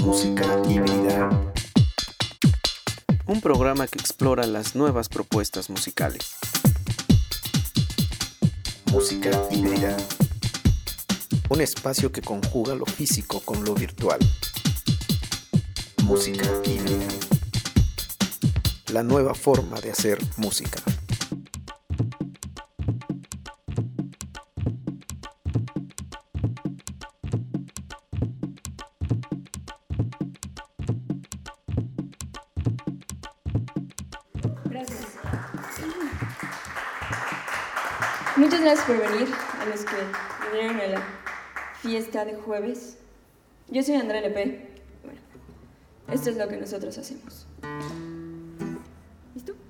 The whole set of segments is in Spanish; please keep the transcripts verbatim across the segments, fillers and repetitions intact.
Música híbrida. Un programa que explora las nuevas propuestas musicales. Música híbrida. Un espacio que conjuga lo físico con lo virtual. Música híbrida. La nueva forma de hacer música. Gracias. Muchas gracias por venir, a los que vinieron a la fiesta de jueves. Yo soy Andrea L P. Bueno, esto es lo que nosotros hacemos. ¿Listo?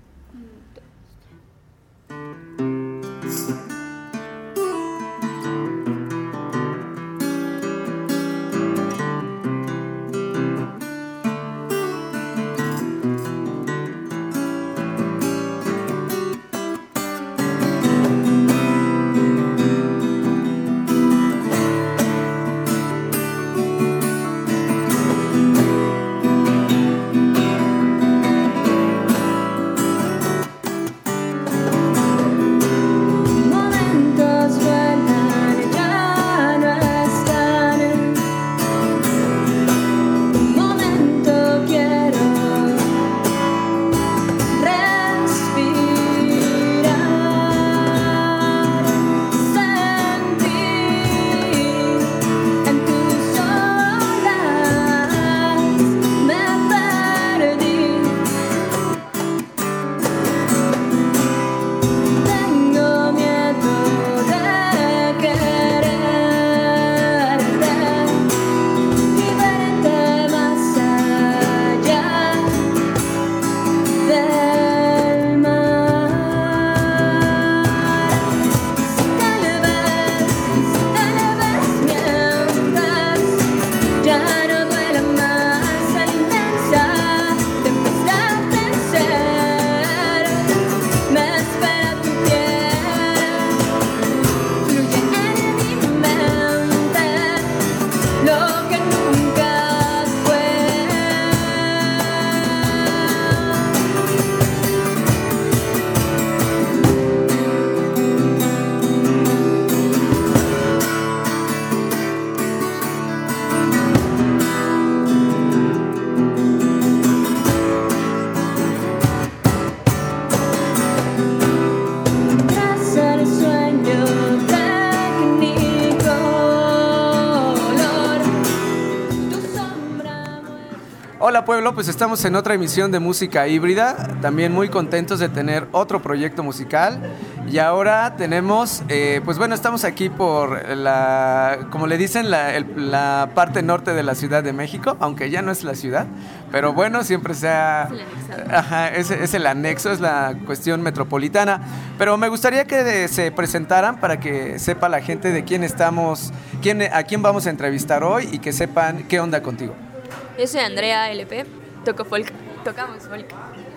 Hola pueblo, pues estamos en otra emisión de Música Híbrida, también muy contentos de tener otro proyecto musical y ahora tenemos, eh, pues bueno, estamos aquí por la, como le dicen, la, el, la parte norte de la Ciudad de México, aunque ya no es la ciudad, pero bueno, siempre sea, ajá, es, es el anexo, es la cuestión metropolitana, pero me gustaría que se presentaran para que sepa la gente de quién estamos, quién, a quién vamos a entrevistar hoy y que sepan qué onda contigo. Yo soy Andrea L P, toco folk, tocamos folk.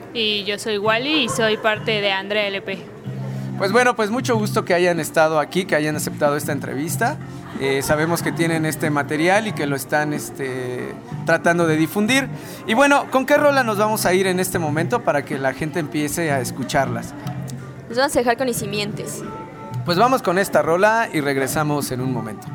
Y yo soy Wally y soy parte de Andrea L P. Pues bueno, pues mucho gusto que hayan estado aquí, que hayan aceptado esta entrevista. Eh, sabemos que tienen este material y que lo están este, tratando de difundir. Y bueno, ¿con qué rola nos vamos a ir en este momento para que la gente empiece a escucharlas? Nos vamos a dejar con Y Simientes. Pues vamos con esta rola y regresamos en un momento.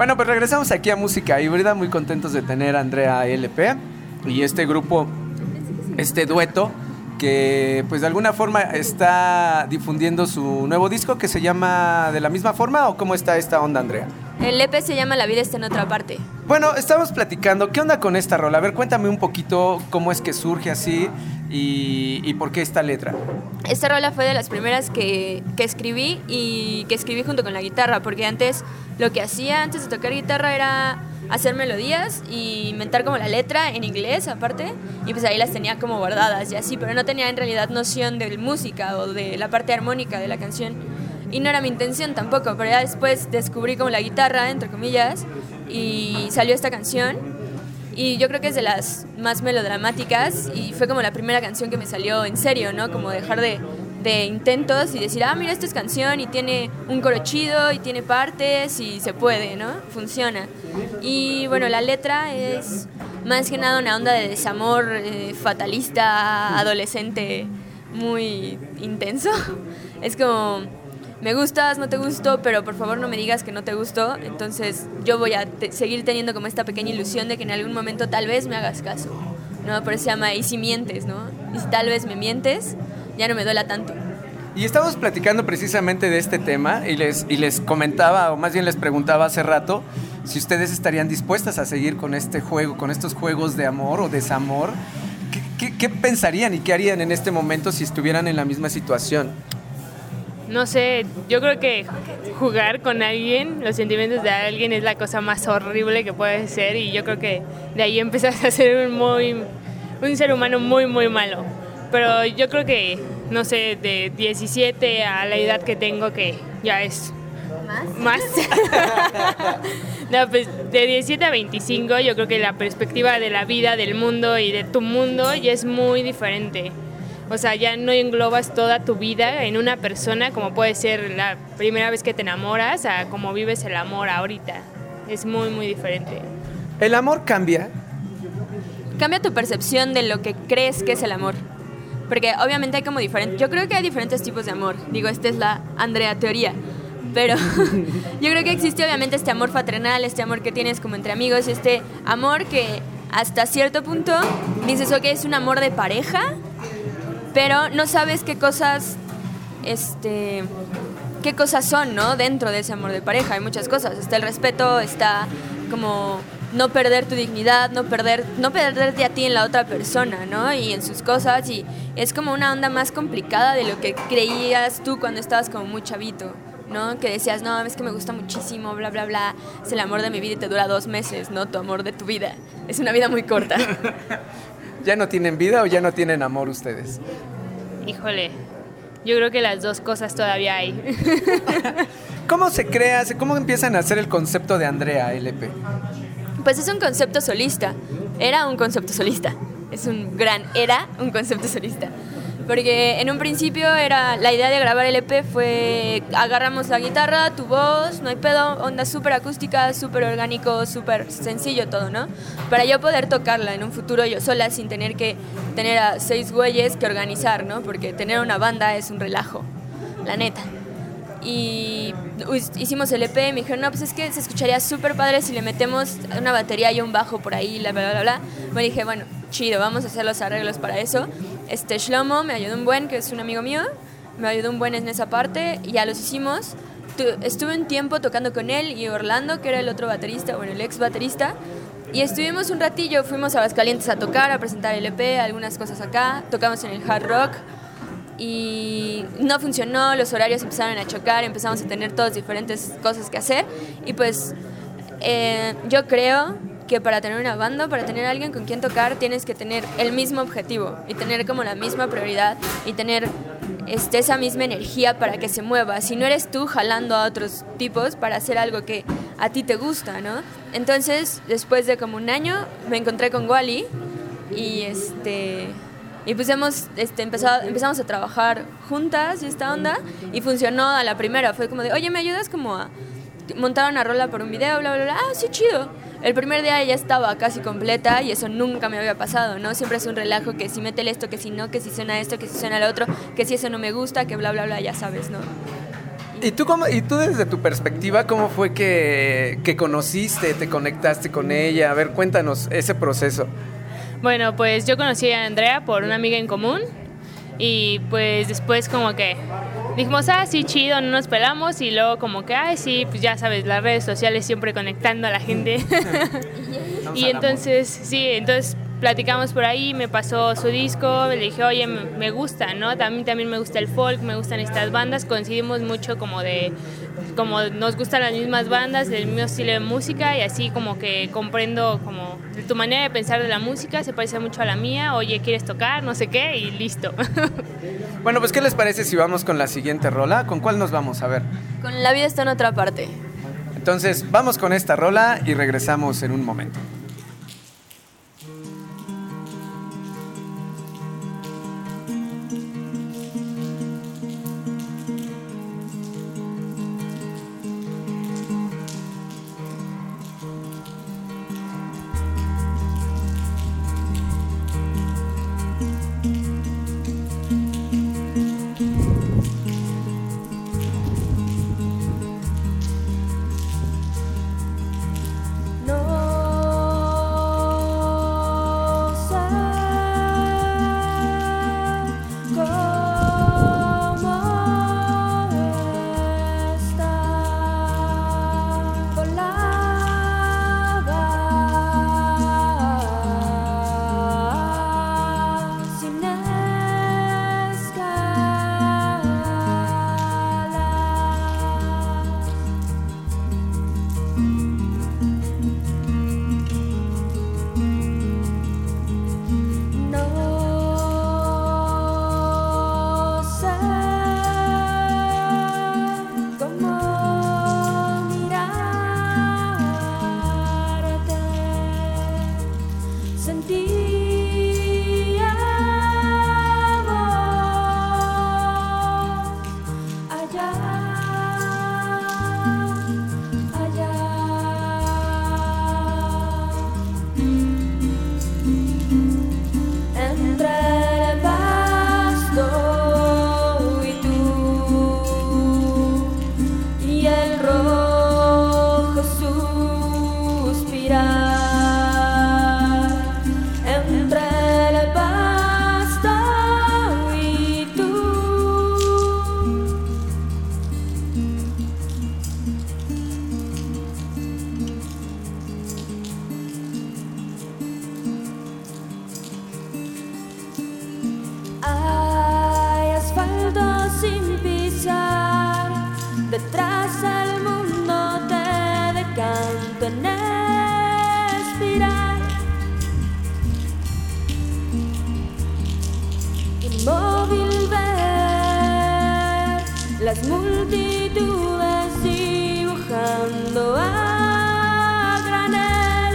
Bueno, pues regresamos aquí a Música Híbrida, muy contentos de tener a Andrea L P y este grupo, este dueto que pues de alguna forma está difundiendo su nuevo disco que se llama ¿De la misma forma o cómo está esta onda, Andrea? El E P se llama La vida está en otra parte. Bueno, estamos platicando, ¿qué onda con esta rola? A ver, cuéntame un poquito cómo es que surge así y, y por qué esta letra. Esta rola fue de las primeras que, que escribí y que escribí junto con la guitarra, porque antes lo que hacía antes de tocar guitarra era hacer melodías y inventar como la letra en inglés aparte, y pues ahí las tenía como guardadas y así, pero no tenía en realidad noción de música o de la parte armónica de la canción, y no era mi intención tampoco, pero ya después descubrí como la guitarra, entre comillas, y salió esta canción, y yo creo que es de las más melodramáticas, y fue como la primera canción que me salió en serio, ¿no? Como dejar de, de intentos y decir, ah, mira, esta es canción y tiene un coro chido y tiene partes y se puede, ¿no? Funciona. Y bueno, la letra es más que nada una onda de desamor eh, fatalista, adolescente, muy intenso. Es como, me gustas, no te gusto, pero por favor no me digas que no te gusto. Entonces yo voy a te- seguir teniendo como esta pequeña ilusión de que en algún momento tal vez me hagas caso, ¿no? Por eso se llama Y si mientes, ¿no? Y si tal vez me mientes, ya no me duela tanto. Y estamos platicando precisamente de este tema y les, y les comentaba, o más bien les preguntaba hace rato, si ustedes estarían dispuestas a seguir con este juego, con estos juegos de amor o desamor. ¿Qué, qué, qué pensarían y qué harían en este momento si estuvieran en la misma situación? No sé, yo creo que jugar con alguien, los sentimientos de alguien es la cosa más horrible que puede ser, y yo creo que de ahí empiezas a ser un, muy, un ser humano muy, muy malo. Pero yo creo que, no sé, de diecisiete a la edad que tengo, que ya es ¿Más? más. No, pues de diecisiete a veinticinco yo creo que la perspectiva de la vida, del mundo y de tu mundo ya es muy diferente. O sea, ya no englobas toda tu vida en una persona, como puede ser la primera vez que te enamoras a como vives el amor ahorita. Es muy, muy diferente. ¿El amor cambia? Cambia tu percepción de lo que crees que es el amor. Porque obviamente hay como diferentes... Yo creo que hay diferentes tipos de amor. Digo, esta es la Andrea teoría. Pero yo creo que existe obviamente este amor fraternal, este amor que tienes como entre amigos, este amor que hasta cierto punto dices, ok, es un amor de pareja, pero no sabes qué cosas, este, qué cosas son, ¿no? Dentro de ese amor de pareja hay muchas cosas. Está el respeto, está como no perder tu dignidad, no perder, no perderte a ti en la otra persona, ¿no? Y en sus cosas, y es como una onda más complicada de lo que creías tú cuando estabas como muy chavito, ¿no? Que decías, no, es que me gusta muchísimo, bla, bla, bla, es el amor de mi vida y te dura dos meses, ¿no? Tu amor de tu vida. Es una vida muy corta. ¿Ya no tienen vida o ya no tienen amor ustedes? Híjole, yo creo que las dos cosas todavía hay. ¿Cómo se crea, cómo empiezan a hacer el concepto de Andrea L P? Pues es un concepto solista. Era un concepto solista. Es un gran, era un concepto solista. Porque en un principio era la idea de grabar el E P fue agarramos la guitarra, tu voz, no hay pedo, onda súper acústica, súper orgánico, súper sencillo todo, ¿no? Para yo poder tocarla en un futuro yo sola sin tener que tener a seis güeyes que organizar, ¿no? Porque tener una banda es un relajo, la neta. Y hicimos el E P y me dijeron, no, pues es que se escucharía súper padre si le metemos una batería y un bajo por ahí, bla, bla, bla, bla. Me dije, bueno, chido, vamos a hacer los arreglos para eso. Este Shlomo me ayudó un buen, que es un amigo mío, me ayudó un buen en esa parte y ya los hicimos. Tu, estuve un tiempo tocando con él y Orlando, que era el otro baterista, bueno, el ex baterista, y estuvimos un ratillo, fuimos a Aguascalientes a tocar, a presentar el E P, algunas cosas acá, tocamos en el Hard Rock y no funcionó, los horarios empezaron a chocar, empezamos a tener todas diferentes cosas que hacer y pues eh, yo creo que para tener una banda, para tener a alguien con quien tocar, tienes que tener el mismo objetivo y tener como la misma prioridad y tener este, esa misma energía para que se mueva. Si no eres tú jalando a otros tipos para hacer algo que a ti te gusta, ¿no? Entonces, después de como un año, me encontré con Wally y este... Y pues hemos este, empezado, empezamos a trabajar juntas y esta onda y funcionó a la primera. Fue como de, oye, ¿me ayudas como a montar una rola por un video? Bla, bla, bla. Ah, sí, chido. El primer día ya estaba casi completa y eso nunca me había pasado, ¿no? Siempre es un relajo que si métele esto, que si no, que si suena esto, que si suena lo otro, que si eso no me gusta, que bla, bla, bla, ya sabes, ¿no? ¿Y tú, cómo, y tú desde tu perspectiva, cómo fue que, que conociste, te conectaste con ella? A ver, cuéntanos ese proceso. Bueno, pues yo conocí a Andrea por una amiga en común y pues después como que dijimos, ah, sí, chido, no nos pelamos y luego como que, ay, sí, pues ya sabes, las redes sociales siempre conectando a la gente. Y entonces, sí, entonces platicamos por ahí, me pasó su disco, le dije, oye, me gusta, ¿no? También, también me gusta el folk, me gustan estas bandas, coincidimos mucho como de, como nos gustan las mismas bandas, del mismo estilo de música y así como que comprendo como tu manera de pensar de la música, se parece mucho a la mía, oye, ¿quieres tocar? No sé qué, y listo. Bueno, pues ¿qué les parece si vamos con la siguiente rola? ¿Con cuál nos vamos? A ver. Con La vida está en otra parte. Entonces, vamos con esta rola y regresamos en un momento. Las multitudes dibujando a granel,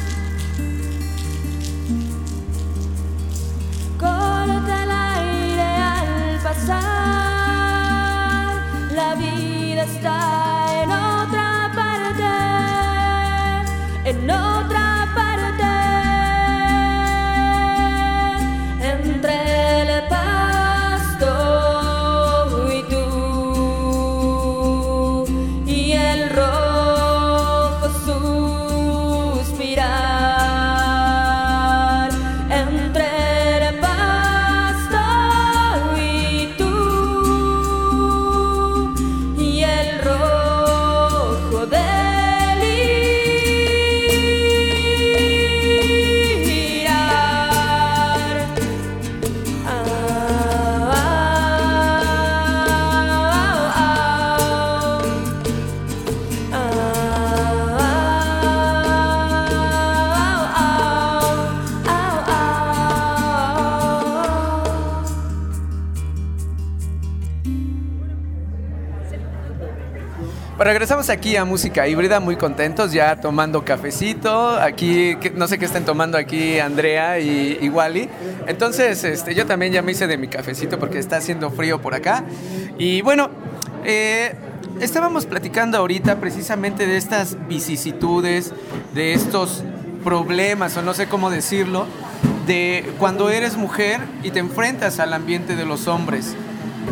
corta el aire al pasar, la vida está en otra parte, en otra parte, entre el pasto y tú. Regresamos aquí a Música Híbrida, muy contentos, ya tomando cafecito. Aquí, que, no sé qué estén tomando aquí Andrea y, y Wally. Entonces, este, yo también ya me hice de mi cafecito porque está haciendo frío por acá. Y bueno, eh, estábamos platicando ahorita precisamente de estas vicisitudes, de estos problemas, o no sé cómo decirlo, de cuando eres mujer y te enfrentas al ambiente de los hombres.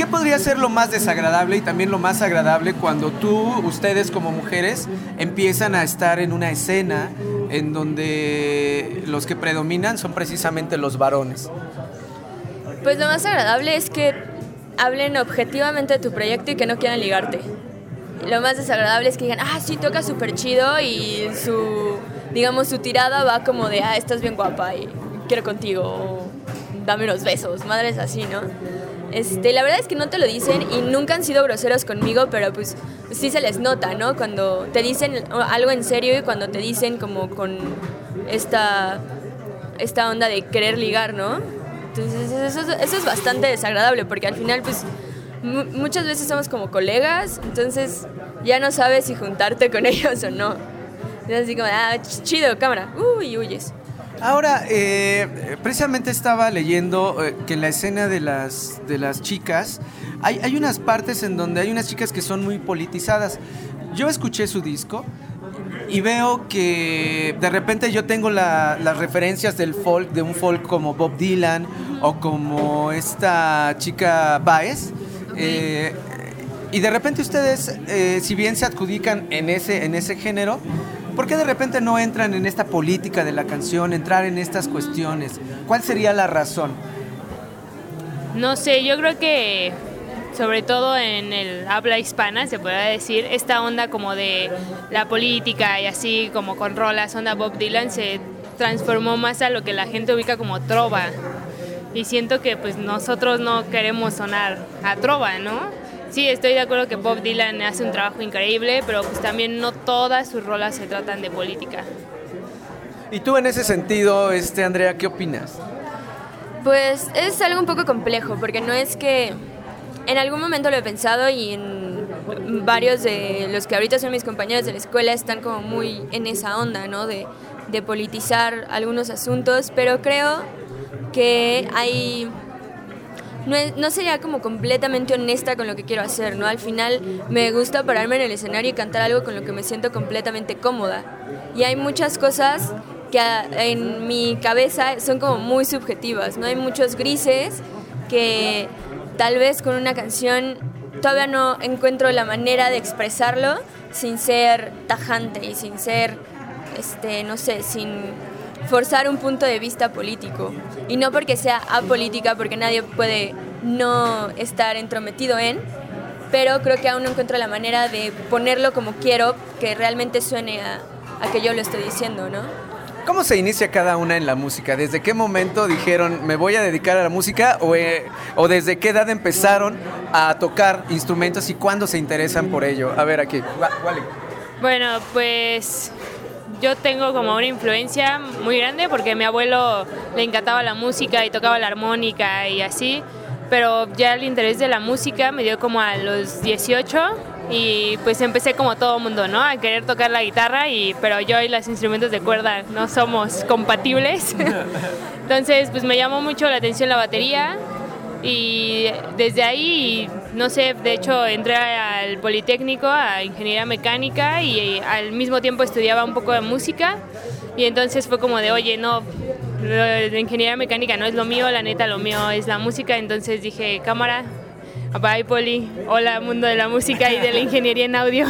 qué podría ser lo más desagradable y también lo más agradable cuando tú, ustedes como mujeres, empiezan a estar en una escena en donde los que predominan son precisamente los varones? Pues lo más agradable es que hablen objetivamente de tu proyecto y que no quieran ligarte. Lo más desagradable es que digan, ah, sí, toca súper chido y su, digamos, su tirada va como de, ah, estás bien guapa y quiero contigo, o dame unos besos, madres así, ¿no? Este, la verdad es que no te lo dicen y nunca han sido groseros conmigo, pero pues sí se les nota, ¿no? Cuando te dicen algo en serio y cuando te dicen como con esta, esta onda de querer ligar, ¿no? Entonces eso, eso es bastante desagradable porque al final pues m- muchas veces somos como colegas, entonces ya no sabes si juntarte con ellos o no. Es así como, ah, ch- chido, cámara, uy, y huyes. Ahora, eh, precisamente estaba leyendo eh, que en la escena de las, de las chicas hay, hay unas partes en donde hay unas chicas que son muy politizadas. Yo escuché su disco y veo que de repente yo tengo la, las referencias del folk, de un folk como Bob Dylan o como esta chica Baez. Eh, y de repente ustedes, eh, si bien se adjudican en ese, en ese género, ¿por qué de repente no entran en esta política de la canción, entrar en estas cuestiones? ¿Cuál sería la razón? No sé, yo creo que sobre todo en el habla hispana, se podría decir, esta onda como de la política y así como con rolas, onda Bob Dylan, se transformó más a lo que la gente ubica como trova. Y siento que pues nosotros no queremos sonar a trova, ¿no? Sí, estoy de acuerdo que Bob Dylan hace un trabajo increíble, pero pues también no todas sus rolas se tratan de política. Y tú en ese sentido, este, Andrea, ¿qué opinas? Pues es algo un poco complejo, porque no es que en algún momento lo he pensado y en varios de los que ahorita son mis compañeros de la escuela están como muy en esa onda, ¿no? De, de politizar algunos asuntos, pero creo que hay... No, es, no sería como completamente honesta con lo que quiero hacer, ¿no? Al final me gusta pararme en el escenario y cantar algo con lo que me siento completamente cómoda. Y hay muchas cosas que a, en mi cabeza son como muy subjetivas, ¿no? Hay muchos grises que tal vez con una canción todavía no encuentro la manera de expresarlo sin ser tajante y sin ser, este, no sé, sin forzar un punto de vista político. Y no porque sea apolítica, porque nadie puede no estar entrometido en, pero creo que aún no encuentro la manera de ponerlo como quiero, que realmente suene a, a que yo lo estoy diciendo, ¿no? ¿Cómo se inicia cada una en la música? ¿Desde qué momento dijeron me voy a dedicar a la música? ¿O, eh, o desde qué edad empezaron a tocar instrumentos y cuándo se interesan por ello? A ver, aquí, Wally. Bueno, pues yo tengo como una influencia muy grande porque a mi abuelo le encantaba la música y tocaba la armónica y así, pero ya el interés de la música me dio como a los dieciocho y pues empecé como todo mundo, ¿no? A querer tocar la guitarra, y, pero yo y los instrumentos de cuerda no somos compatibles. Entonces pues me llamó mucho la atención la batería y desde ahí, no sé, de hecho entré al Politécnico a ingeniería mecánica y al mismo tiempo estudiaba un poco de música, y entonces fue como de, oye, no, la ingeniería mecánica no es lo mío, la neta lo mío es la música. Entonces dije, cámara, bye Poli, hola mundo de la música y de la ingeniería en audio.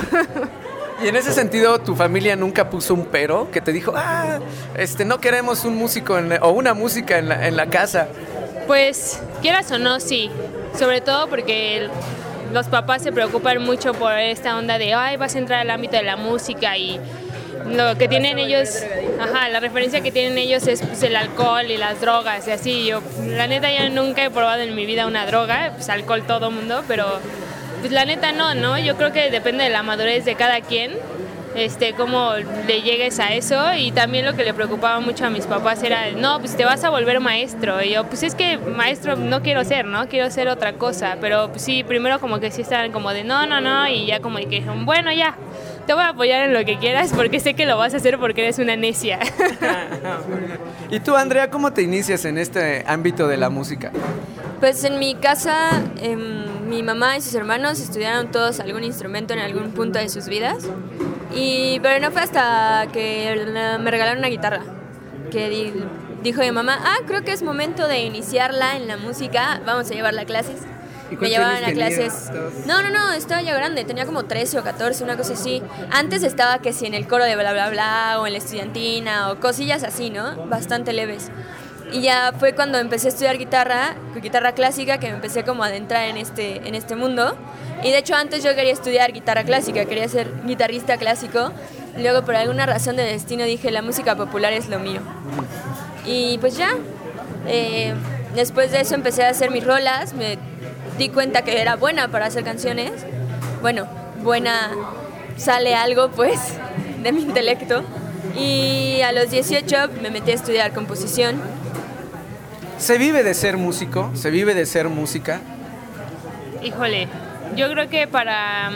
Y en ese sentido, ¿tu familia nunca puso un pero? Que te dijo, ah, este, no queremos un músico en, o una música en la, en la casa. Pues, quieras o no, sí. Sobre todo porque el, los papás se preocupan mucho por esta onda de, ay, vas a entrar al ámbito de la música, y lo que tienen ellos, ajá, la referencia que tienen ellos es pues, el alcohol y las drogas y así. Yo, la neta, yo nunca he probado en mi vida una droga, pues alcohol todo mundo, pero pues la neta no, ¿no? Yo creo que depende de la madurez de cada quien, este, cómo le llegues a eso. Y también lo que le preocupaba mucho a mis papás era, no, pues te vas a volver maestro. Y yo, pues es que maestro no quiero ser, ¿no? Quiero ser otra cosa. Pero pues, sí, primero como que sí estaban como de no, no, no, y ya como que dijeron, bueno, ya, te voy a apoyar en lo que quieras porque sé que lo vas a hacer porque eres una necia. ¿Y tú, Andrea, cómo te inicias en este ámbito de la música? Pues en mi casa, eh, mi mamá y sus hermanos estudiaron todos algún instrumento en algún punto de sus vidas. Y, pero no fue hasta que me regalaron una guitarra que di, dijo mi mamá, ah, creo que es momento de iniciarla en la música, vamos a llevarla a clases. ¿Y Me cuántos llevaban años a tenías? clases. Estabas- No, no, no, estaba ya grande, tenía como trece o catorce, una cosa así. Antes estaba que si en el coro de bla bla bla o en la estudiantina o cosillas así, ¿no? Bastante leves. Y ya fue cuando empecé a estudiar guitarra, guitarra clásica, que me empecé como a adentrar en este, en este mundo. Y de hecho antes yo quería estudiar guitarra clásica, quería ser guitarrista clásico. Luego por alguna razón de destino dije la música popular es lo mío. Y pues ya, eh, después de eso empecé a hacer mis rolas, me di cuenta que era buena para hacer canciones. Bueno, buena, sale algo pues de mi intelecto. Y a los dieciocho me metí a estudiar composición. ¿Se vive de ser músico? ¿Se vive de ser música? Híjole, yo creo que para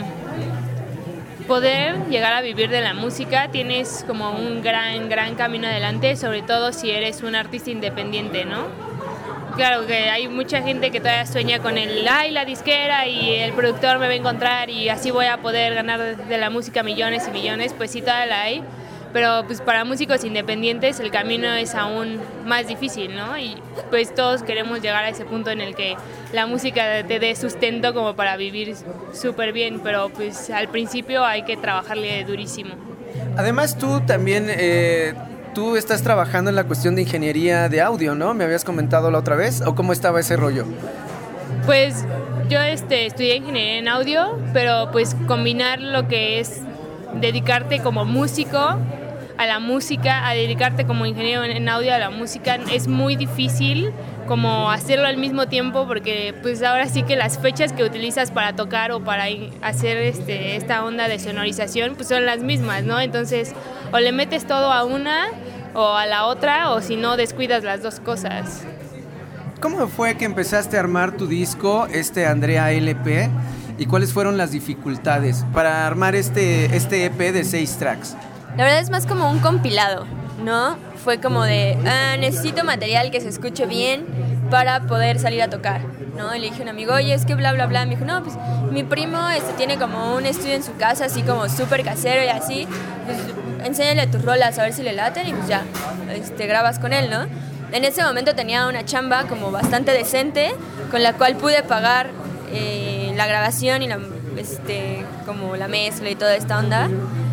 poder llegar a vivir de la música tienes como un gran, gran camino adelante, sobre todo si eres un artista independiente, ¿no? Claro que hay mucha gente que todavía sueña con el, ay, la disquera y el productor me va a encontrar y así voy a poder ganar de la música millones y millones, pues sí, todavía la hay. Pero pues para músicos independientes el camino es aún más difícil, ¿no? Y pues todos queremos llegar a ese punto en el que la música te dé sustento como para vivir súper bien, pero pues al principio hay que trabajarle durísimo. Además tú también, eh, tú estás trabajando en la cuestión de ingeniería de audio, ¿no? ¿Me habías comentado la otra vez? ¿O cómo estaba ese rollo? Pues yo este, estudié ingeniería en audio, pero pues combinar lo que es dedicarte como músico a la música, a dedicarte como ingeniero en audio a la música, es muy difícil como hacerlo al mismo tiempo porque pues ahora sí que las fechas que utilizas para tocar o para hacer este, esta onda de sonorización pues son las mismas, ¿no? Entonces o le metes todo a una o a la otra o si no descuidas las dos cosas. ¿Cómo fue que empezaste a armar tu disco, este Andrea L P? ¿Y cuáles fueron las dificultades para armar este, este E P de seis tracks? La verdad es más como un compilado, ¿no? Fue como de, ah, necesito material que se escuche bien para poder salir a tocar, ¿no? Y le dije a un amigo, oye, es que bla, bla, bla. Me dijo, no, pues mi primo este, tiene como un estudio en su casa, así como súper casero y así. Pues enséñale tus rolas a ver si le laten y pues ya, este, grabas con él, ¿no? En ese momento tenía una chamba como bastante decente, con la cual pude pagar eh, la grabación y la, este, como la mezcla y toda esta onda.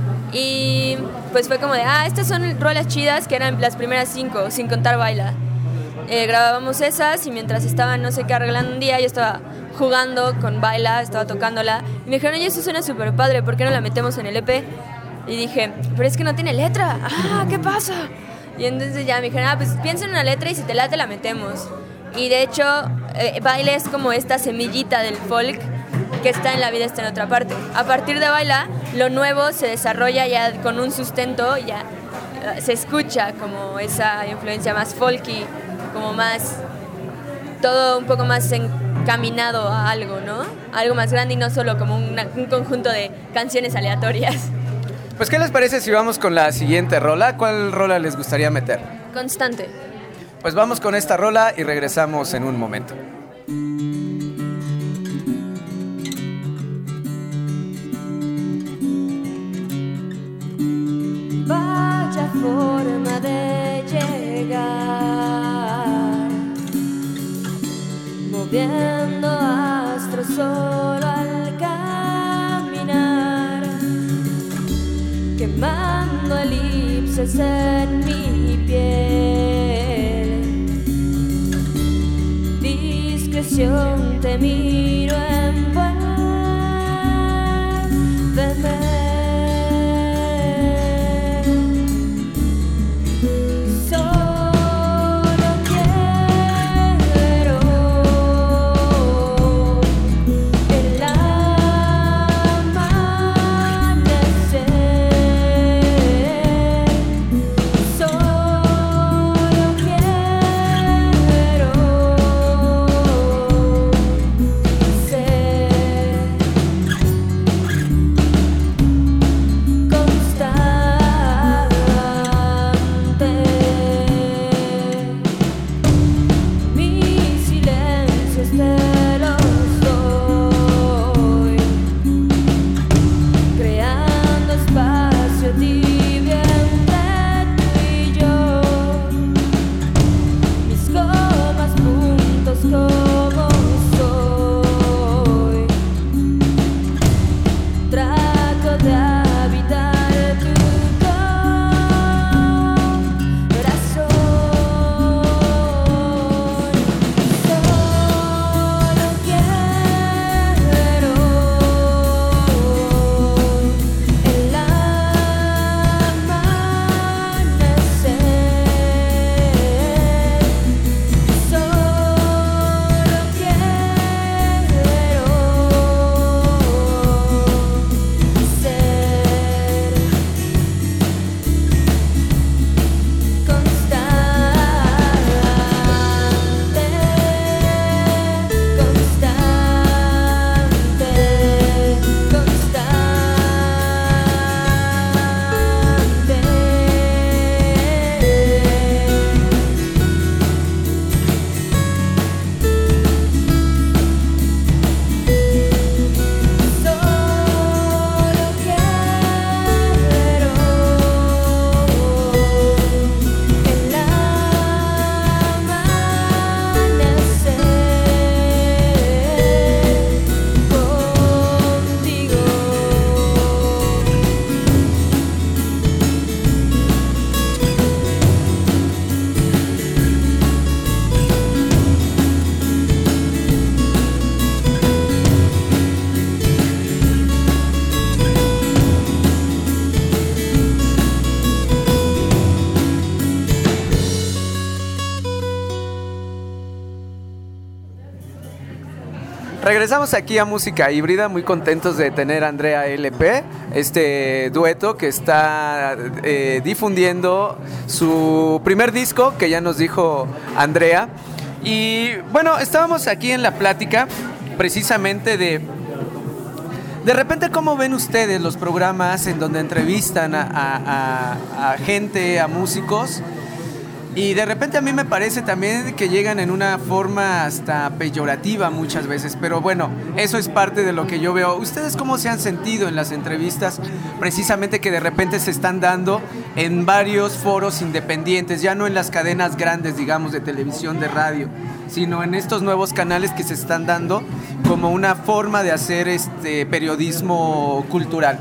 Y pues fue como de, ah, estas son rolas chidas, que eran las primeras cinco, sin contar Baila. Eh, grabábamos esas y mientras estaban, no sé qué, arreglando un día, yo estaba jugando con Baila, estaba tocándola. Y me dijeron, oye, eso suena súper padre, ¿por qué no la metemos en el E P? Y dije, pero es que no tiene letra. Ah, ¿qué pasa? Y entonces ya me dijeron, ah, pues piensa en una letra y si te late la metemos. Y de hecho, eh, Baila es como esta semillita del folk que está en La vida está en otra parte. A partir de Baila, lo nuevo se desarrolla ya con un sustento, ya uh, se escucha como esa influencia más folky, como más, todo un poco más encaminado a algo, ¿no? Algo más grande y no solo como una, un conjunto de canciones aleatorias. Pues, ¿qué les parece si vamos con la siguiente rola? ¿Cuál rola les gustaría meter? Constante. Pues vamos con esta rola y regresamos en un momento. Vaya forma de llegar, moviendo astros solo al caminar, quemando elipses en mi piel. Discreción te miro, envuélveme. Ser Regresamos aquí a Música Híbrida, muy contentos de tener a Andrea L P, este dueto que está eh, difundiendo su primer disco, que ya nos dijo Andrea. Y bueno, estábamos aquí en la plática precisamente de... De repente, ¿cómo ven ustedes los programas en donde entrevistan a, a, a, a gente, a músicos? Y de repente a mí me parece también que llegan en una forma hasta peyorativa muchas veces, pero bueno, eso es parte de lo que yo veo. ¿Ustedes cómo se han sentido en las entrevistas precisamente que de repente se están dando en varios foros independientes, ya no en las cadenas grandes, digamos, de televisión, de radio, sino en estos nuevos canales que se están dando como una forma de hacer este periodismo cultural?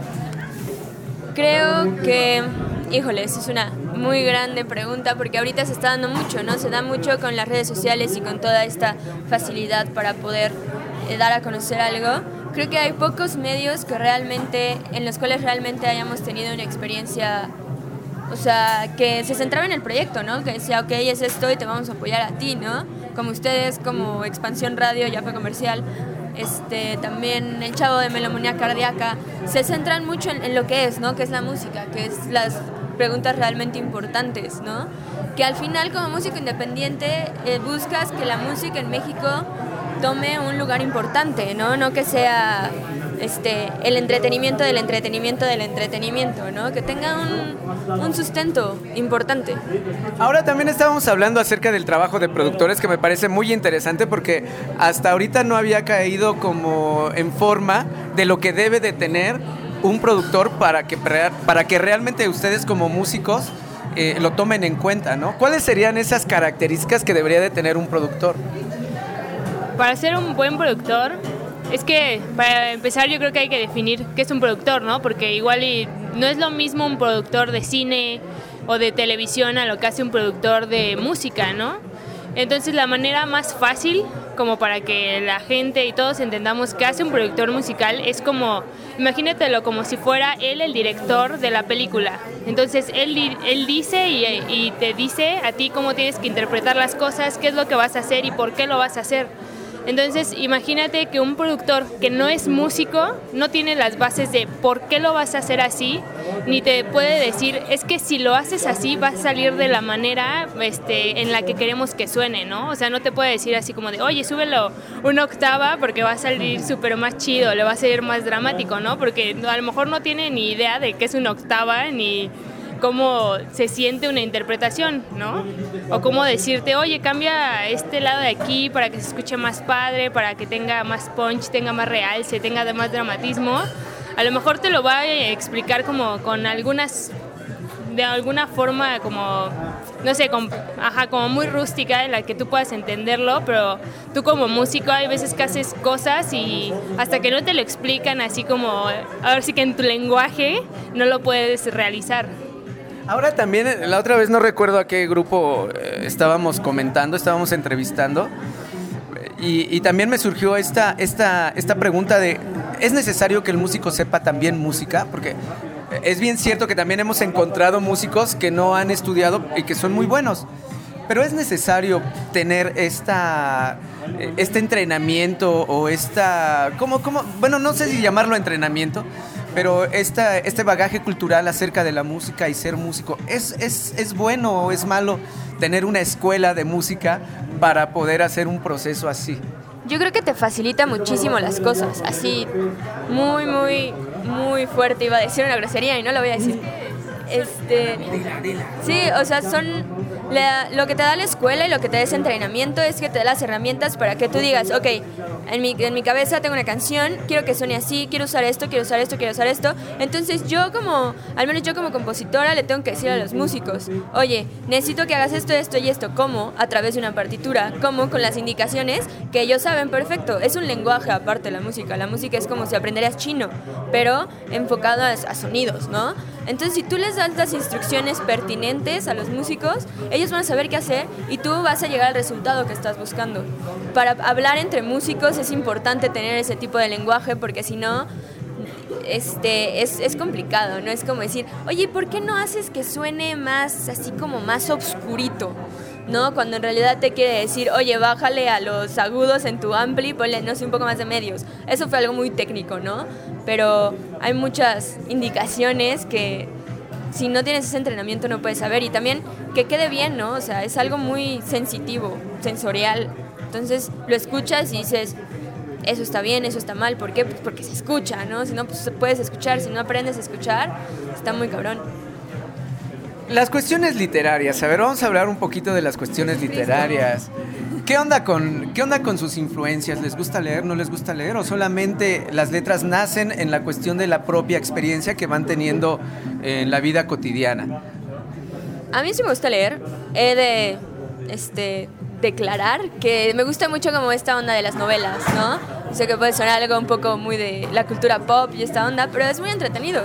Creo que, híjole, eso es una muy grande pregunta porque ahorita se está dando mucho, ¿no? Se da mucho con las redes sociales y con toda esta facilidad para poder eh, dar a conocer algo. Creo que hay pocos medios que realmente, en los cuales realmente hayamos tenido una experiencia, o sea, que se centraba en el proyecto, ¿no? Que decía, ok, es esto y te vamos a apoyar a ti, ¿no? Como ustedes, como Expansión Radio, ya fue comercial, este, también El Chavo de Melomonía Cardíaca, se centran mucho en, en lo que es, ¿no? Que es la música, que es las preguntas realmente importantes, ¿no? Que al final, como músico independiente, eh, buscas que la música en México tome un lugar importante, ¿no? No que sea este, el entretenimiento del entretenimiento del entretenimiento, ¿no? Que tenga un, un sustento importante. Ahora también estábamos hablando acerca del trabajo de productores, que me parece muy interesante porque hasta ahorita no había caído como en forma de lo que debe de tener un productor para que, para que realmente ustedes como músicos eh, lo tomen en cuenta, ¿no? ¿Cuáles serían esas características que debería de tener un productor? Para ser un buen productor, es que para empezar yo creo que hay que definir qué es un productor, ¿no? Porque igual y no es lo mismo un productor de cine o de televisión a lo que hace un productor de música, ¿no? Entonces la manera más fácil como para que la gente y todos entendamos qué hace un productor musical es como, imagínatelo como si fuera él el director de la película. Entonces él, él dice y, y te dice a ti cómo tienes que interpretar las cosas, qué es lo que vas a hacer y por qué lo vas a hacer. Entonces imagínate que un productor que no es músico no tiene las bases de por qué lo vas a hacer así, ni te puede decir, es que si lo haces así va a salir de la manera este, en la que queremos que suene, ¿no? O sea, no te puede decir así como de, oye, súbelo una octava porque va a salir súper más chido, le va a salir más dramático, ¿no? Porque a lo mejor no tiene ni idea de qué es una octava, ni cómo se siente una interpretación, ¿no? O cómo decirte, oye, cambia este lado de aquí para que se escuche más padre, para que tenga más punch, tenga más realce, tenga más dramatismo. A lo mejor te lo va a explicar como con algunas, de alguna forma como, no sé, con, ajá, como muy rústica en la que tú puedas entenderlo, pero tú como músico hay veces que haces cosas y hasta que no te lo explican así como, ahora sí que en tu lenguaje no lo puedes realizar. Ahora también, la otra vez no recuerdo a qué grupo eh, estábamos comentando, estábamos entrevistando y, y también me surgió esta, esta, esta pregunta de, ¿es necesario que el músico sepa también música? Porque es bien cierto que también hemos encontrado músicos que no han estudiado y que son muy buenos, pero es necesario tener esta, este entrenamiento o esta, ¿cómo, cómo? Bueno, no sé si llamarlo entrenamiento, pero esta, este bagaje cultural acerca de la música y ser músico, ¿es, es, ¿es bueno o es malo tener una escuela de música para poder hacer un proceso así? Yo creo que te facilita muchísimo las cosas, así muy, muy, muy fuerte. Iba a decir una grosería y no lo voy a decir. Este, sí, o sea, son la, lo que te da la escuela y lo que te da ese entrenamiento es que te da las herramientas para que tú digas, ok, en mi, en mi cabeza tengo una canción, quiero que suene así, quiero usar esto, quiero usar esto, quiero usar esto. Entonces yo como, al menos yo como compositora le tengo que decir a los músicos, oye, necesito que hagas esto, esto y esto. ¿Cómo? A través de una partitura. ¿Cómo? Con las indicaciones que ellos saben perfecto. Es un lenguaje aparte de la música. La música es como si aprenderías chino, pero enfocado a, a sonidos, ¿no? Entonces si tú les das las instrucciones pertinentes a los músicos, ellos van a saber qué hacer y tú vas a llegar al resultado que estás buscando. Para hablar entre músicos es importante tener ese tipo de lenguaje porque si no, este, es, es complicado, ¿no? Es como decir, oye, ¿por qué no haces que suene más así como más obscurito? ¿no? Cuando en realidad te quiere decir, oye, bájale a los agudos en tu ampli, ponle, no sé, un poco más de medios. Eso fue algo muy técnico, ¿no? Pero hay muchas indicaciones que si no tienes ese entrenamiento no puedes saber. Y también que quede bien, ¿no? O sea, es algo muy sensitivo, sensorial. Entonces lo escuchas y dices, eso está bien, eso está mal. ¿Por qué? Pues porque se escucha, ¿no? Si no, pues puedes escuchar. Si no aprendes a escuchar, está muy cabrón. Las cuestiones literarias. A ver, vamos a hablar un poquito de las cuestiones literarias. ¿Qué onda con, qué onda con sus influencias? ¿Les gusta leer, no les gusta leer? ¿O solamente las letras nacen en la cuestión de la propia experiencia que van teniendo en la vida cotidiana? A mí sí me gusta leer. He de este, declarar que me gusta mucho como esta onda de las novelas, ¿no? Sé que puede sonar algo un poco muy de la cultura pop y esta onda, pero es muy entretenido.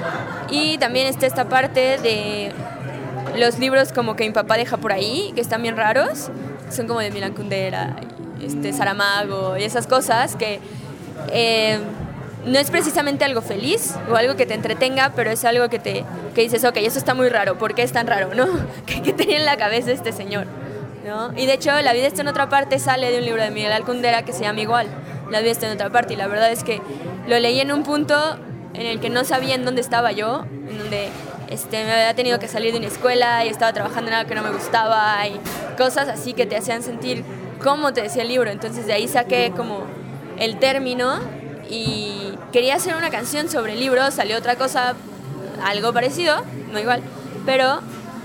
Y también está esta parte de los libros como que mi papá deja por ahí, que están bien raros. Son como de Milan Kundera, este, Saramago y esas cosas que eh, no es precisamente algo feliz o algo que te entretenga, pero es algo que te que dices, ok, eso está muy raro, ¿por qué es tan raro? ¿No? ¿Qué, qué tenía en la cabeza este señor? ¿No? Y de hecho, La vida está en otra parte sale de un libro de Miguel Kundera que se llama igual, La vida está en otra parte, y la verdad es que lo leí en un punto en el que no sabía en dónde estaba yo, en donde este, me había tenido que salir de una escuela y estaba trabajando en algo que no me gustaba y cosas así que te hacían sentir cómo te decía el libro. Entonces de ahí saqué como el término y quería hacer una canción sobre el libro. Salió otra cosa, algo parecido, no igual, pero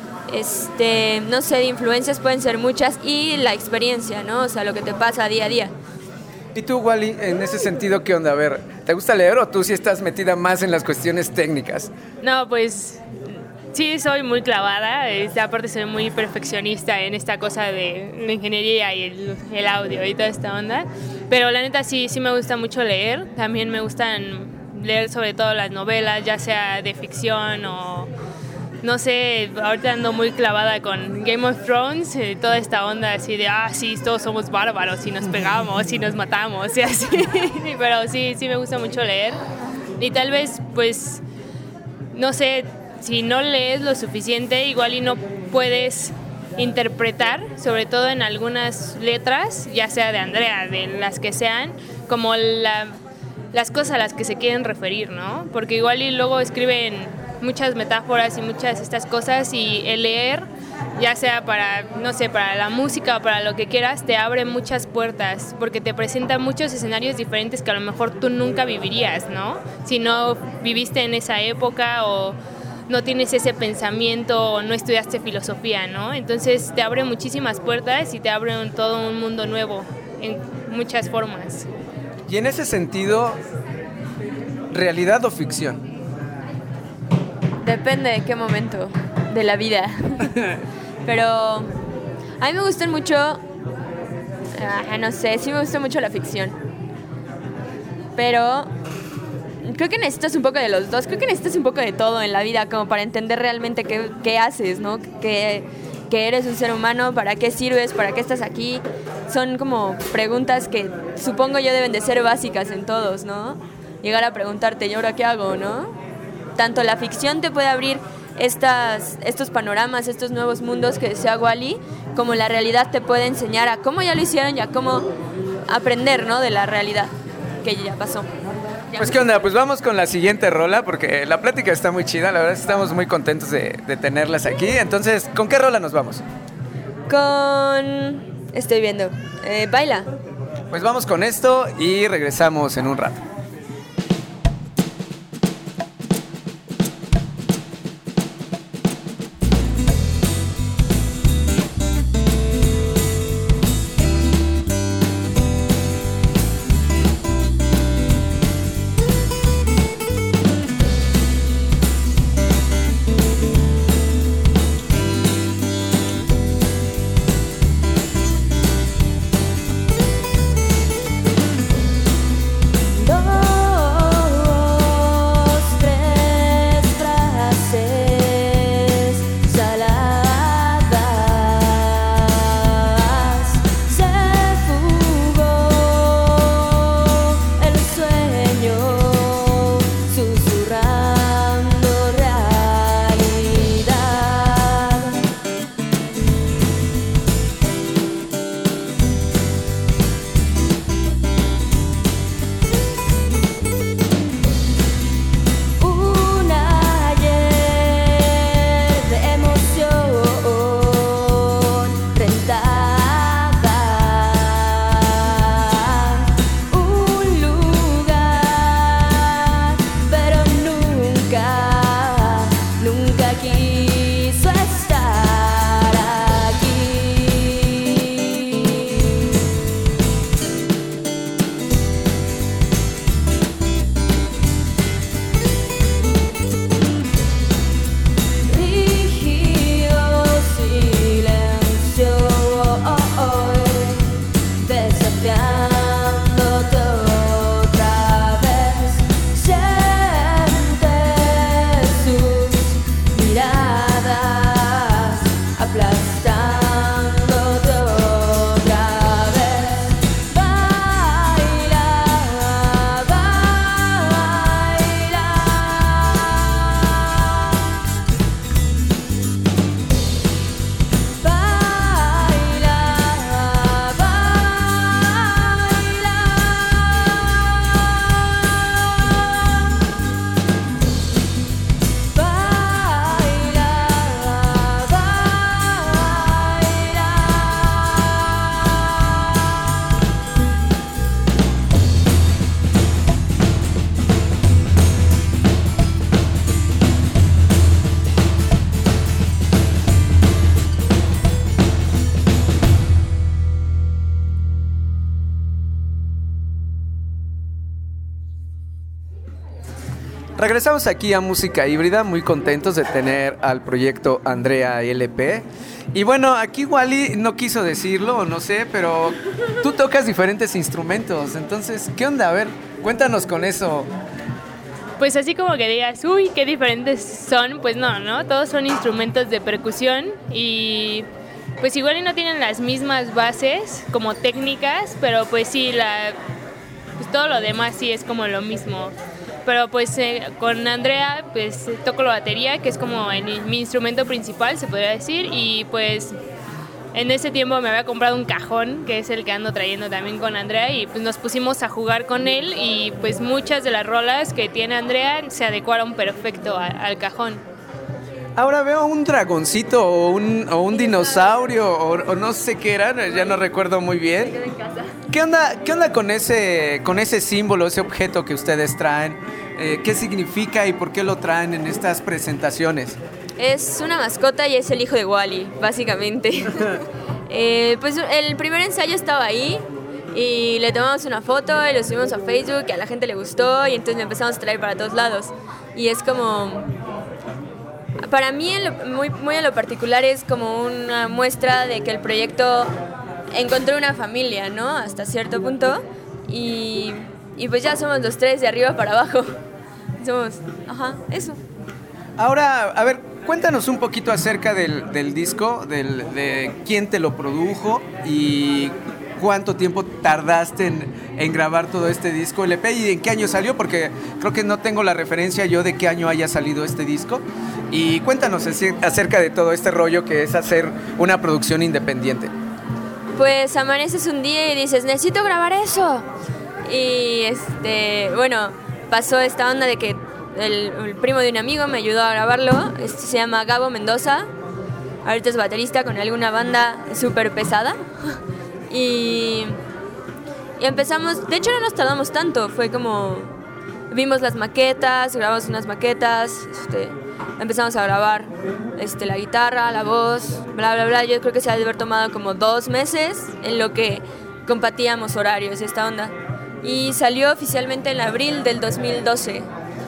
este, no sé, de influencias pueden ser muchas y la experiencia, ¿no? O sea, lo que te pasa día a día. ¿Y tú, Wally, en ese sentido qué onda? A ver, ¿te gusta leer o tú sí estás metida más en las cuestiones técnicas? No, pues sí, soy muy clavada. Este, aparte soy muy perfeccionista en esta cosa de la ingeniería y el, el audio y toda esta onda. Pero la neta sí, sí me gusta mucho leer. También me gustan leer sobre todo las novelas, ya sea de ficción o... No sé, ahorita ando muy clavada con Game of Thrones, eh, toda esta onda así de, ah, sí, todos somos bárbaros y nos pegamos y nos matamos y así. Pero sí, sí me gusta mucho leer. Y tal vez, pues, no sé, si no lees lo suficiente, igual y no puedes interpretar, sobre todo en algunas letras, ya sea de Andrea, de las que sean, como la, las cosas a las que se quieren referir, ¿no? Porque igual y luego escriben muchas metáforas y muchas estas cosas y el leer, ya sea para, no sé, para la música o para lo que quieras, te abre muchas puertas porque te presenta muchos escenarios diferentes que a lo mejor tú nunca vivirías, ¿no? Si no viviste en esa época o no tienes ese pensamiento o no estudiaste filosofía, ¿no? Entonces te abre muchísimas puertas y te abre un, todo un mundo nuevo en muchas formas. Y en ese sentido, ¿realidad o ficción? Depende de qué momento de la vida. Pero a mí me gustan mucho, ah, no sé, sí me gusta mucho la ficción. Pero creo que necesitas un poco de los dos. Creo que necesitas un poco de todo en la vida como para entender realmente qué, qué haces, ¿no? Que, que eres un ser humano, para qué sirves, para qué estás aquí. Son como preguntas que supongo yo deben de ser básicas en todos, ¿no? Llegar a preguntarte, ¿y ahora qué hago, no? Tanto la ficción te puede abrir estas, estos panoramas, estos nuevos mundos que decía Wally, como la realidad te puede enseñar a cómo ya lo hicieron y a cómo aprender, ¿no? De la realidad que ya pasó. Pues qué onda, pues vamos con la siguiente rola porque la plática está muy chida, la verdad es que estamos muy contentos de, de tenerlas aquí. Entonces, ¿con qué rola nos vamos? Con... estoy viendo. Eh, Baila. Pues vamos con esto y regresamos en un rato. Dos Regresamos aquí a Música Híbrida, muy contentos de tener al proyecto Andrea L P. Y bueno, aquí Wally no quiso decirlo, no sé, pero tú tocas diferentes instrumentos, entonces, ¿qué onda? A ver, cuéntanos con eso. Pues así como que digas, uy, qué diferentes son, pues no, ¿no? Todos son instrumentos de percusión y pues igual y no tienen las mismas bases como técnicas, pero pues sí, la, pues todo lo demás sí es como lo mismo. Pero pues eh, con Andrea pues toco la batería, que es como en, mi instrumento principal, se podría decir, y pues en ese tiempo me había comprado un cajón, que es el que ando trayendo también con Andrea, y pues nos pusimos a jugar con él y pues muchas de las rolas que tiene Andrea se adecuaron perfecto a, al cajón. Ahora veo un dragoncito o un, o un dinosaurio o, o no sé qué era, ya no recuerdo muy bien. ¿Qué onda, qué onda con ese, con ese símbolo, ese objeto que ustedes traen? Eh, ¿Qué significa y por qué lo traen en estas presentaciones? Es una mascota y es el hijo de Wally, básicamente. eh, pues el primer ensayo estaba ahí y le tomamos una foto y lo subimos a Facebook y a la gente le gustó y entonces lo empezamos a traer para todos lados. Y es como... Para mí, en lo, muy, muy en lo particular, es como una muestra de que el proyecto encontró una familia, ¿no? Hasta cierto punto. Y, y pues ya somos los tres de arriba para abajo. Somos, ajá, eso. Ahora, a ver, cuéntanos un poquito acerca del, del disco, del, de quién te lo produjo y cuánto tiempo tardaste en, en grabar todo este disco L P y en qué año salió, porque creo que no tengo la referencia yo de qué año haya salido este disco. Y cuéntanos acerca de todo este rollo que es hacer una producción independiente. Pues amaneces un día y dices, necesito grabar eso. Y este, bueno, pasó esta onda de que el, el primo de un amigo me ayudó a grabarlo. Este se llama Gabo Mendoza. Ahorita es baterista con alguna banda súper pesada. Y, y empezamos, de hecho no nos tardamos tanto, fue como, vimos las maquetas, grabamos unas maquetas, este, empezamos a grabar este, la guitarra, la voz, bla, bla, bla. Yo creo que se ha de haber tomado como dos meses en lo que compartíamos horarios y esta onda. Y salió oficialmente en abril del dos mil doce.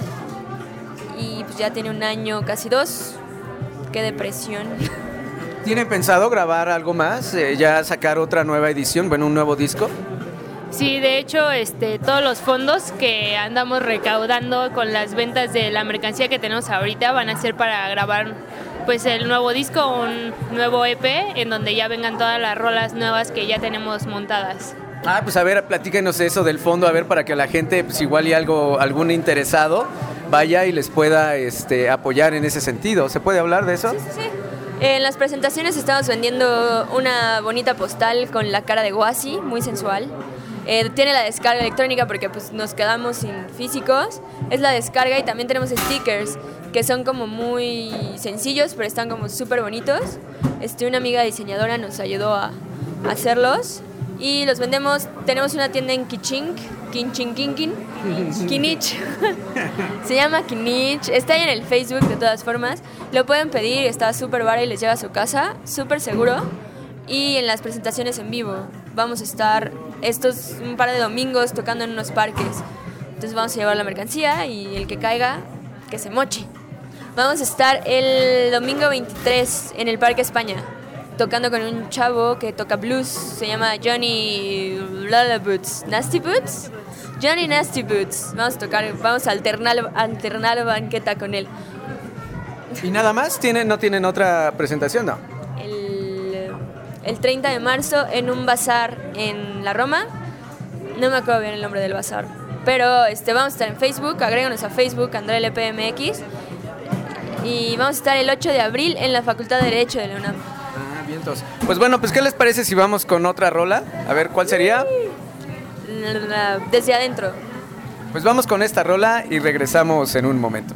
Y pues ya tiene un año, casi dos. Qué depresión. ¿Tienen pensado grabar algo más? Eh, ¿Ya sacar otra nueva edición? Bueno, un nuevo disco. Sí, de hecho, este, todos los fondos que andamos recaudando con las ventas de la mercancía que tenemos ahorita van a ser para grabar pues el nuevo disco, un nuevo E P en donde ya vengan todas las rolas nuevas que ya tenemos montadas. Ah, pues a ver, platíquenos eso del fondo, a ver, para que la gente, pues igual y algo, algún interesado vaya y les pueda este, apoyar en ese sentido. ¿Se puede hablar de eso? Sí, sí, sí. En las presentaciones estamos vendiendo una bonita postal con la cara de Wasi, muy sensual. Eh, tiene la descarga electrónica porque pues, nos quedamos sin físicos. Es la descarga y también tenemos stickers que son como muy sencillos, pero están como súper bonitos. Este, una amiga diseñadora nos ayudó a, a hacerlos y los vendemos. Tenemos una tienda en Kichink, Kinchinkinkin, Kinich. Se llama Kinich. Está ahí en el Facebook de todas formas. Lo pueden pedir, está súper barato y les llega a su casa, súper seguro. Y en las presentaciones en vivo vamos a estar estos un par de domingos tocando en unos parques. Entonces vamos a llevar la mercancía y el que caiga, que se moche. Vamos a estar el domingo veintitrés en el Parque España, tocando con un chavo que toca blues. Se llama Johnny Boots, Nasty Boots. Johnny Nasty Boots. Vamos a tocar, vamos a alternar, alternar banqueta con él. ¿Y nada más? ¿Tienen, ¿No tienen otra presentación? No. El, el treinta de marzo en un bazar en la Roma. No me acuerdo bien el nombre del bazar. Pero este, vamos a estar en Facebook. Agréganos a Facebook, Andrea L P M X. Y vamos a estar el ocho de abril en la Facultad de Derecho de la UNAM. Ah, bien, entonces. Pues bueno, pues ¿qué les parece si vamos con otra rola? A ver, ¿cuál sería? Desde adentro. Pues vamos con esta rola y regresamos en un momento.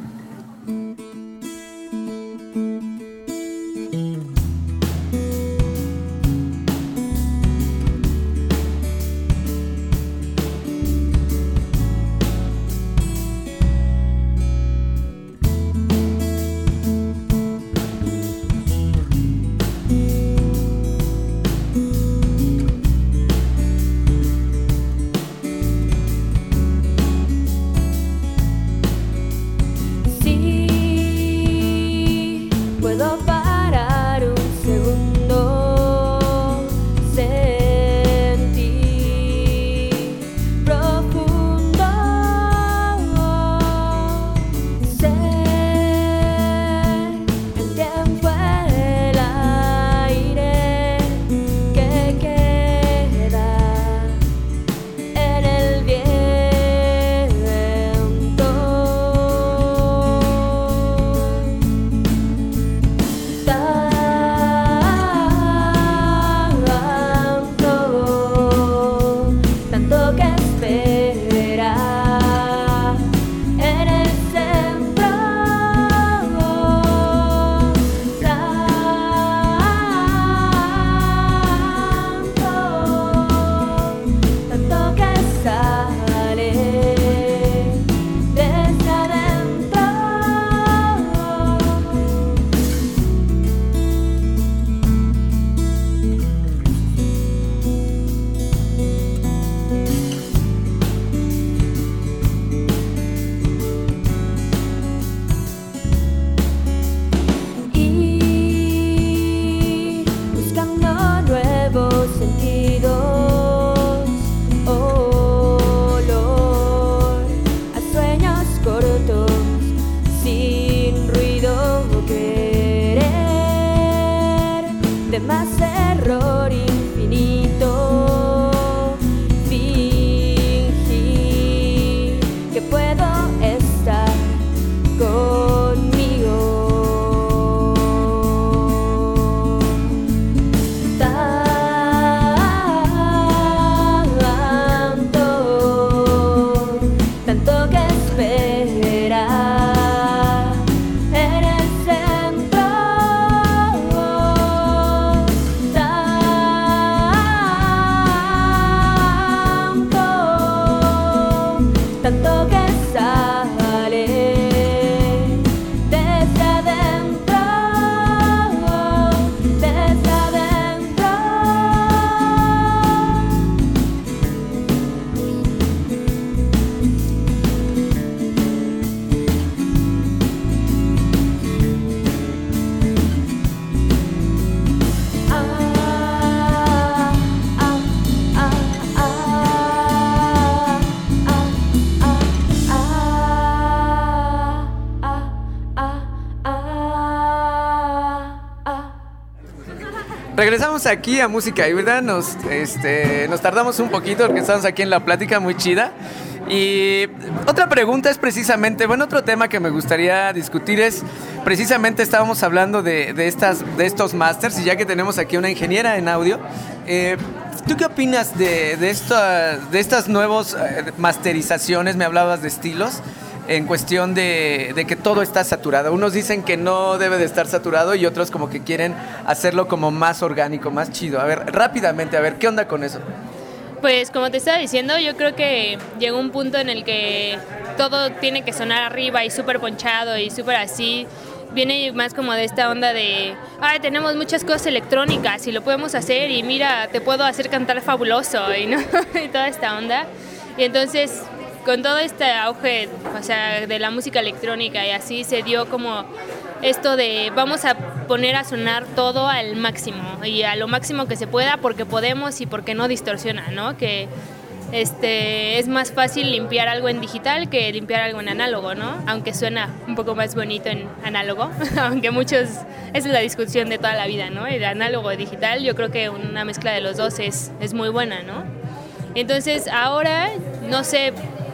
Regresamos aquí a Música Híbrida, nos, este, nos tardamos un poquito porque estamos aquí en la plática muy chida. Y otra pregunta es precisamente, bueno, otro tema que me gustaría discutir es, precisamente estábamos hablando de, de, estas, de estos masters, y ya que tenemos aquí una ingeniera en audio, eh, ¿tú qué opinas de, de, esta, de estas nuevas eh, masterizaciones? Me hablabas de estilos, en cuestión de, de que todo está saturado. Unos dicen que no debe de estar saturado y otros como que quieren hacerlo como más orgánico, más chido. A ver, rápidamente, a ver, ¿qué onda con eso? Pues como te estaba diciendo, yo creo que llegó un punto en el que todo tiene que sonar arriba y súper ponchado y súper así. Viene más como de esta onda de, ay, tenemos muchas cosas electrónicas y lo podemos hacer y mira, te puedo hacer cantar fabuloso y, ¿no? y toda esta onda. Y entonces, con todo este auge, o sea, de la música electrónica y así, se dio como esto de vamos a poner a sonar todo al máximo y a lo máximo que se pueda porque podemos y porque no distorsiona, ¿no? Que este, es más fácil limpiar algo en digital que limpiar algo en análogo, ¿no? Aunque suena un poco más bonito en análogo, aunque muchos, esa es la discusión de toda la vida, ¿no? El análogo y digital, yo creo que una mezcla de los dos es, es muy buena, ¿no? Entonces ahora, no sé,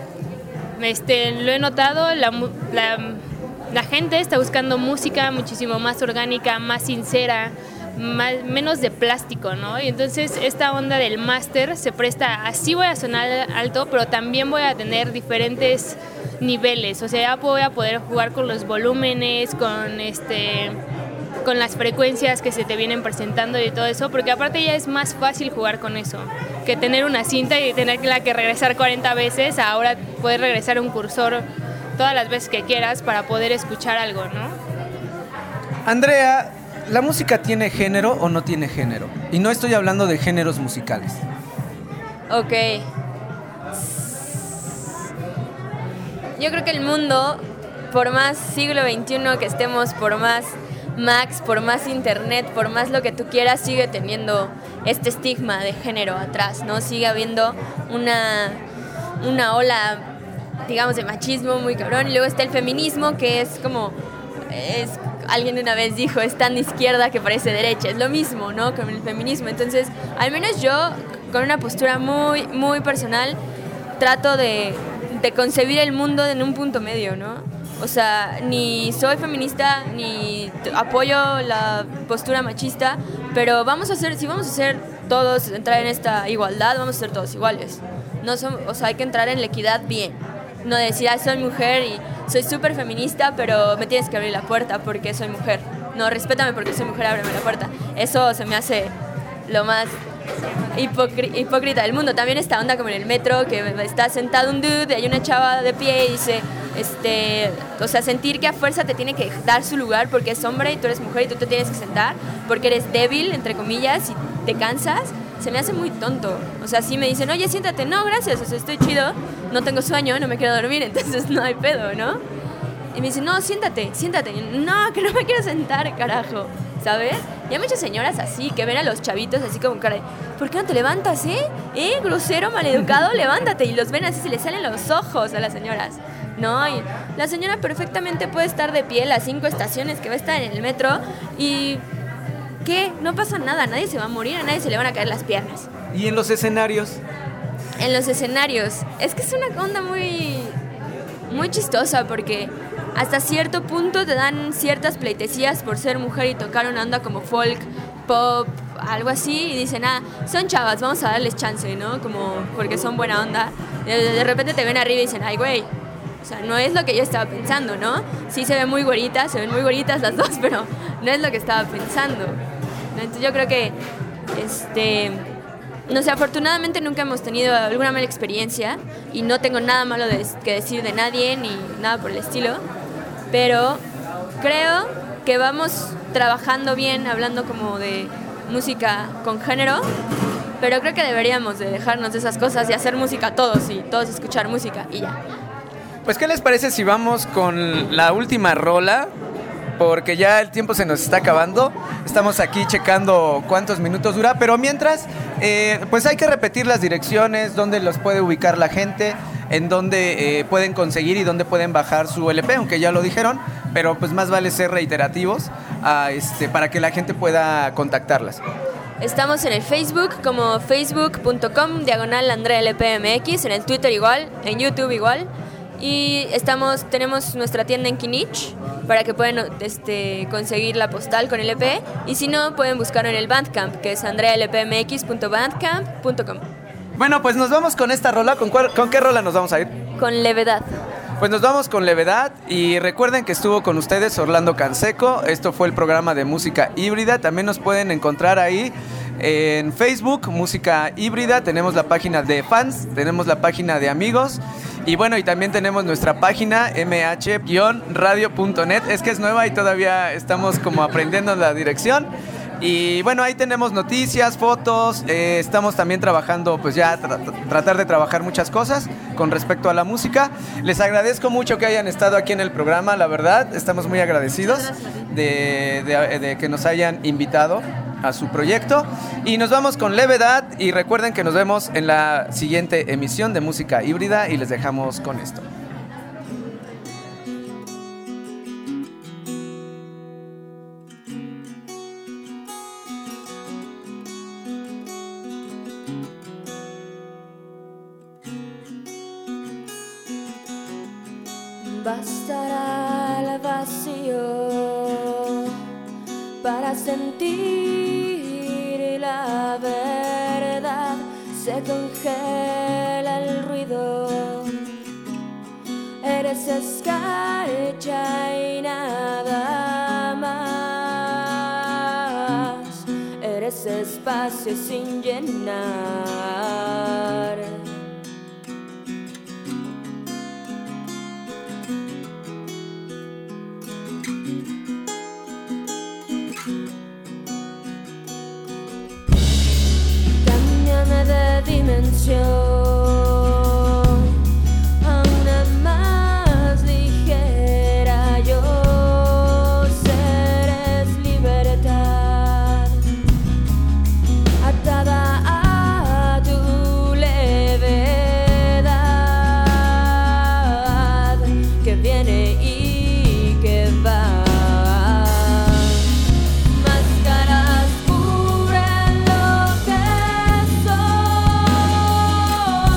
este, lo he notado, la, la, la gente está buscando música muchísimo más orgánica, más sincera, más, menos de plástico, ¿no? Y entonces esta onda del máster se presta, así voy a sonar alto, pero también voy a tener diferentes niveles, o sea, ya voy a poder jugar con los volúmenes, con este... con las frecuencias que se te vienen presentando y todo eso, porque aparte ya es más fácil jugar con eso que tener una cinta y tenerla que regresar cuarenta veces, ahora puedes regresar un cursor todas las veces que quieras para poder escuchar algo, ¿no? Andrea, ¿la música tiene género o no tiene género? Y no estoy hablando de géneros musicales. Ok. Yo creo que el mundo, por más siglo veintiuno que estemos, por más Max, por más internet, por más lo que tú quieras, sigue teniendo este estigma de género atrás, ¿no? Sigue habiendo una, una ola, digamos, de machismo muy cabrón. Y luego está el feminismo, que es como, es, alguien una vez dijo, es tan izquierda que parece derecha. Es lo mismo, ¿no? Con el feminismo. Entonces, al menos yo, con una postura muy, muy personal, trato de, de concebir el mundo en un punto medio, ¿no? O sea, ni soy feminista, ni apoyo la postura machista, pero vamos a hacer, si vamos a hacer todos, entrar en esta igualdad, vamos a ser todos iguales. No son, o sea, hay que entrar en la equidad bien. No decir, ah, soy mujer y soy súper feminista, pero me tienes que abrir la puerta porque soy mujer. No, respétame porque soy mujer, ábreme la puerta. Eso se me hace lo más hipocr- hipócrita del mundo. También esta onda como en el metro, que está sentado un dude y hay una chava de pie y dice... Este, o sea, sentir que a fuerza te tiene que dar su lugar porque es hombre y tú eres mujer y tú te tienes que sentar porque eres débil, entre comillas, y te cansas, se me hace muy tonto. O sea, si me dicen, oye, siéntate, no, gracias, o sea, estoy chido, no tengo sueño, no me quiero dormir, entonces no hay pedo, ¿no? Y me dicen, no, siéntate, siéntate. No, que no me quiero sentar, carajo, ¿sabes? Y hay muchas señoras así que ven a los chavitos así como cara de, ¿por qué no te levantas, eh? ¿Eh? Grosero, maleducado, levántate. Y los ven así, se les salen los ojos a las señoras. No, y la señora perfectamente puede estar de pie las cinco estaciones que va a estar en el metro y ¿qué? No pasa nada, nadie se va a morir, a nadie se le van a caer las piernas. ¿Y en los escenarios? En los escenarios, es que es una onda muy, muy chistosa porque hasta cierto punto te dan ciertas pleitesías por ser mujer y tocar una onda como folk, pop, algo así, y dicen, ah, son chavas, vamos a darles chance, ¿no? Como porque son buena onda. De, de repente te ven arriba y dicen, ay, güey, o sea, no es lo que yo estaba pensando, ¿no? Sí se ven muy güeritas, se ven muy güeritas las dos, pero no es lo que estaba pensando, ¿no? Entonces yo creo que, este, no sé, afortunadamente nunca hemos tenido alguna mala experiencia y no tengo nada malo de, que decir de nadie ni nada por el estilo, pero creo que vamos trabajando bien, hablando como de música con género, pero creo que deberíamos de dejarnos de esas cosas y hacer música todos y todos escuchar música y ya. Pues, ¿qué les parece si vamos con la última rola? Porque ya el tiempo se nos está acabando. Estamos aquí checando cuántos minutos dura, pero mientras, eh, pues hay que repetir las direcciones, dónde los puede ubicar la gente, en dónde eh, pueden conseguir y dónde pueden bajar su L P, aunque ya lo dijeron. pero pues más vale ser reiterativos a, este, para que la gente pueda contactarlas. Estamos en el Facebook como facebook punto com diagonal Andrea L P M X, en el Twitter igual, en YouTube igual. Y estamos, tenemos nuestra tienda en Kinich para que puedan este, conseguir la postal con el E P. Y si no, pueden buscarlo en el Bandcamp, que es andrea l p m x punto bandcamp punto com. Bueno, pues nos vamos con esta rola. ¿Con, cuál, ¿Con qué rola nos vamos a ir? Con Levedad. Pues nos vamos con Levedad y recuerden que estuvo con ustedes Orlando Canseco. Esto fue el programa de Música Híbrida. También nos pueden encontrar ahí en Facebook, Música Híbrida. Tenemos la página de fans, tenemos la página de amigos. Y bueno, y también tenemos nuestra página m h radio punto net. Es que es nueva y todavía estamos como aprendiendo la dirección. Y bueno, ahí tenemos noticias, fotos, eh, estamos también trabajando, pues ya tra- tratar de trabajar muchas cosas con respecto a la música. Les agradezco mucho que hayan estado aquí en el programa, la verdad, estamos muy agradecidos de, de, de que nos hayan invitado a su proyecto. Y nos vamos con Levedad y recuerden que nos vemos en la siguiente emisión de Música Híbrida y les dejamos con esto. Bastará el vacío para sentir la verdad. Se congela el ruido. Eres escarcha y nada más. Eres espacio sin llenar. De dimensión a una más ligera. Yo seré libertad atada a tu levedad que viene y que va. Máscaras cubren lo que soy.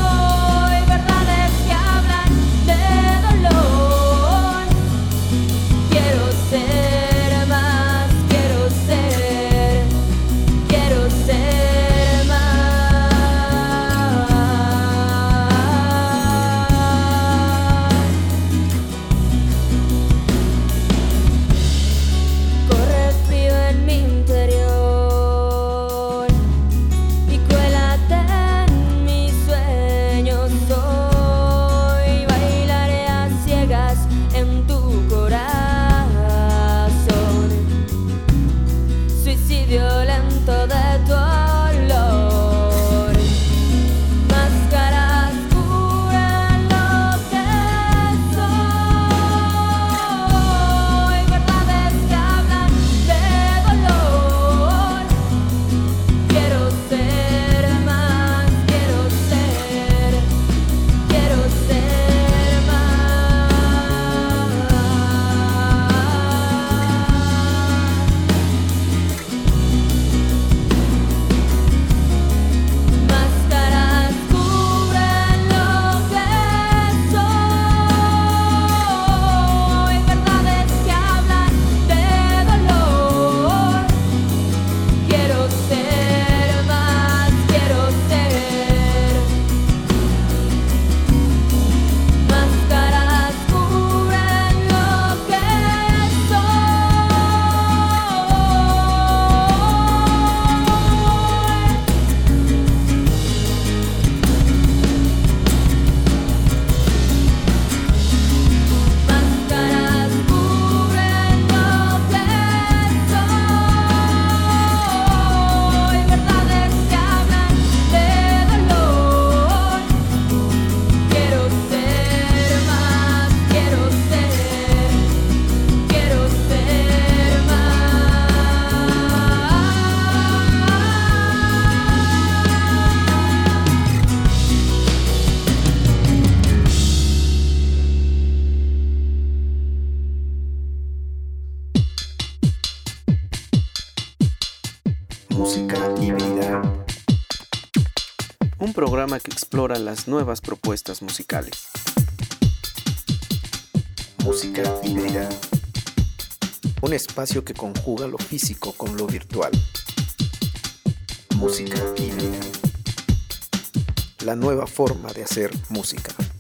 Música híbrida. Un programa que explora las nuevas propuestas musicales. Música híbrida. Un espacio que conjuga lo físico con lo virtual. Música híbrida. La nueva forma de hacer música.